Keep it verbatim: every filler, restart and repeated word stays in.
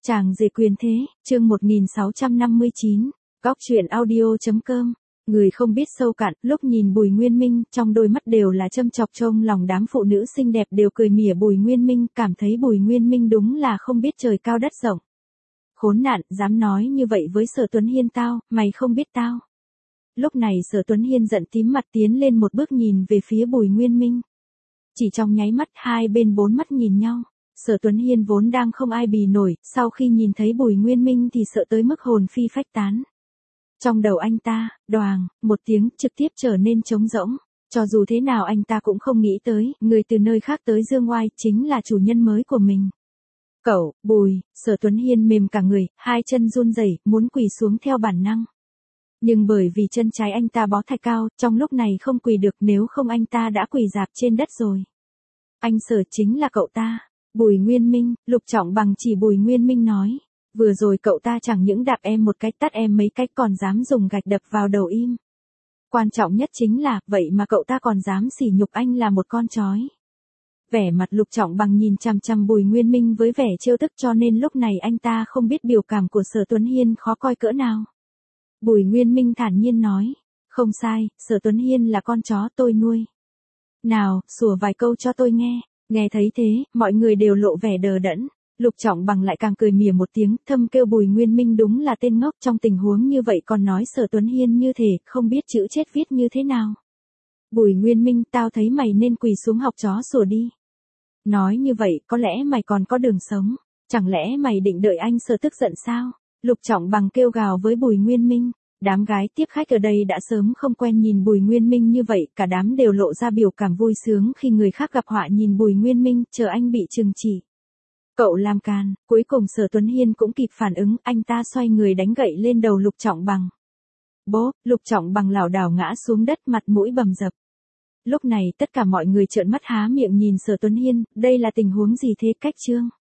Chàng rể quyền thế, chương một nghìn sáu trăm năm mươi chín, Góc truyện audio chấm com. Người không biết sâu cạn, lúc nhìn Bùi Nguyên Minh, trong đôi mắt đều là châm chọc trông lòng đám phụ nữ xinh đẹp đều cười mỉa Bùi Nguyên Minh, cảm thấy Bùi Nguyên Minh đúng là không biết trời cao đất rộng. Khốn nạn, dám nói như vậy với Sở Tuấn Hiên tao, mày không biết tao. Lúc này Sở Tuấn Hiên giận tím mặt tiến lên một bước nhìn về phía Bùi Nguyên Minh. Chỉ trong nháy mắt hai bên bốn mắt nhìn nhau. Sở Tuấn Hiên vốn đang không ai bì nổi, sau khi nhìn thấy Bùi Nguyên Minh thì sợ tới mức hồn phi phách tán. Trong đầu anh ta, đoàng, một tiếng trực tiếp trở nên trống rỗng. Cho dù thế nào anh ta cũng không nghĩ tới, người từ nơi khác tới Dương Oai chính là chủ nhân mới của mình. Cậu, Bùi, Sở Tuấn Hiên mềm cả người, hai chân run rẩy, muốn quỳ xuống theo bản năng. Nhưng bởi vì chân trái anh ta bó thạch cao, trong lúc này không quỳ được, nếu không anh ta đã quỳ rạp trên đất rồi. Anh Sở chính là cậu ta. Bùi Nguyên Minh, Lục Trọng Bằng chỉ Bùi Nguyên Minh nói. Vừa rồi cậu ta chẳng những đạp em một cái tát em mấy cái còn dám dùng gạch đập vào đầu im. Quan trọng nhất chính là, vậy mà cậu ta còn dám sỉ nhục anh là một con chói. Vẻ mặt Lục Trọng Bằng nhìn chằm chằm Bùi Nguyên Minh với vẻ trêu tức cho nên lúc này anh ta không biết biểu cảm của Sở Tuấn Hiên khó coi cỡ nào. Bùi Nguyên Minh thản nhiên nói. Không sai, Sở Tuấn Hiên là con chó tôi nuôi. Nào, sủa vài câu cho tôi nghe. Nghe thấy thế, mọi người đều lộ vẻ đờ đẫn. Lục Trọng Bằng lại càng cười mỉa một tiếng, thâm kêu Bùi Nguyên Minh đúng là tên ngốc, trong tình huống như vậy còn nói Sở Tuấn Hiên như thể không biết chữ chết viết như thế nào. Bùi Nguyên Minh, tao thấy mày nên quỳ xuống học chó sủa đi. Nói như vậy, có lẽ mày còn có đường sống. Chẳng lẽ mày định đợi anh Sở tức giận sao? Lục Trọng Bằng kêu gào với Bùi Nguyên Minh. Đám gái tiếp khách ở đây đã sớm không quen nhìn Bùi Nguyên Minh như vậy, cả đám đều lộ ra biểu cảm vui sướng khi người khác gặp họa nhìn Bùi Nguyên Minh, chờ anh bị trừng trị. Cậu làm càn, cuối cùng Sở Tuấn Hiên cũng kịp phản ứng, anh ta xoay người đánh gậy lên đầu Lục Trọng Bằng. Bố, Lục Trọng Bằng lảo đảo ngã xuống đất, mặt mũi bầm dập. Lúc này tất cả mọi người trợn mắt há miệng nhìn Sở Tuấn Hiên, đây là tình huống gì thế? Cách chương